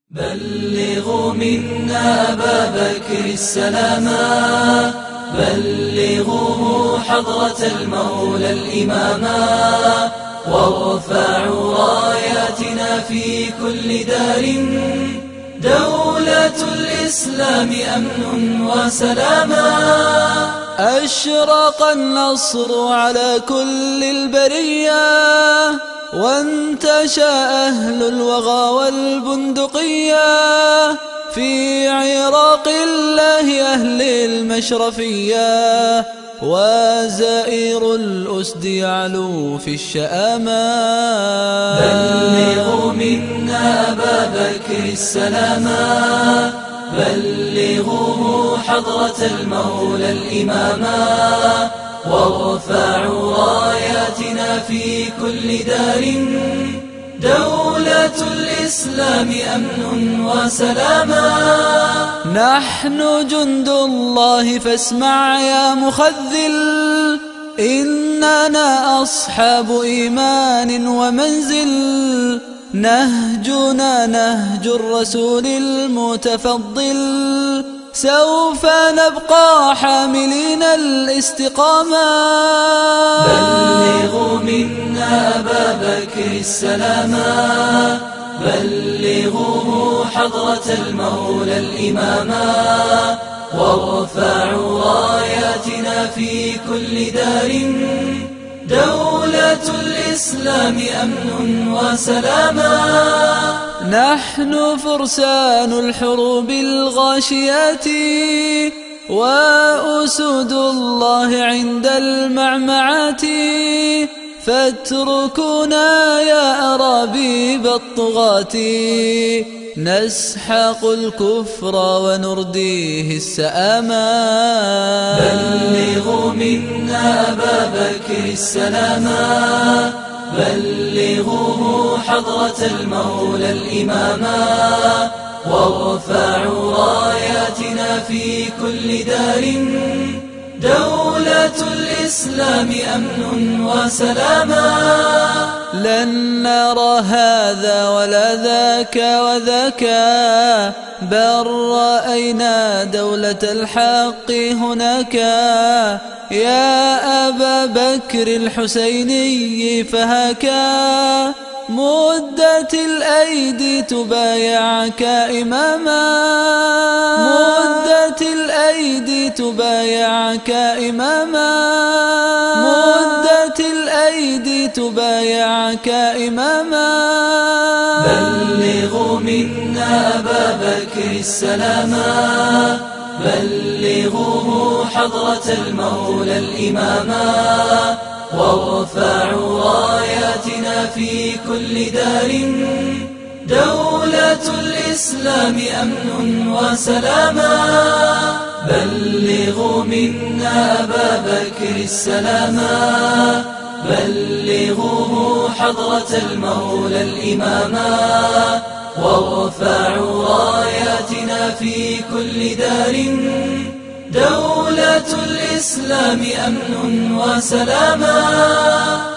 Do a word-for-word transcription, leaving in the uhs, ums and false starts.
بلغوا منا أبا بكر السلاما، بلغوه حضرة المولى الإماما، وارفعوا راياتنا في كل دار، دولة الإسلام أمن وسلاما. أشرق النصر على كل البرية، وانتشى أهل الوغى والبندقية، في عراق الله أهل المشرفية، وزائر الأسد يعلو في الشآما. بلغوا منا أبا بكر السلاما، بلغوه حضرة المولى الإماما، وارفعوا راياتنا في كل دار، دولة الإسلام أمن وسلاما. نحن جند الله فاسمع يا مخذل، إننا أصحاب إيمان ومنزل، نهجنا نهج الرسول المتفضل، سوف نبقى حاملين الاستقامة. بلغوا منا أبا بكر السلاما، بلغوه حضرة المولى الإماما، وارفعوا راياتنا في كل دار، دولة الإسلام أمن وسلاما. نحن فرسان الحروب الغاشيات، وأسود الله عند المعمعات، فاتركونا يا أرابيب الطغاة، نسحق الكفر ونرديه السآما. بلغوا منا أبا بكر السلاما، بلغوه حضرة المولى الإماما، وارفعوا راياتنا في كل دار، دولة الإسلام أمن وسلاما. لن نرى هذا ولا ذاك وذاك، بل رأينا دولة الحق هناك، يا أبا بكر الحسيني فهاكا، مدت الأيدي تبايعك إماما، مدت الأيدي تبايعك إماما، مدت الأيدي تبايعك إماما. بلغوا منا أبا بكر السلاما، بلغوه حضرة المولى الإماما، وارفعوا راياتنا في كل دار، دولة الإسلام أمن وسلاما. بلغوا منا أبا بكر السلاما، بلغوه حضرة المولى الإماما، وارفعوا راياتنا في كل دار، دولة الإسلام أمن وسلاما.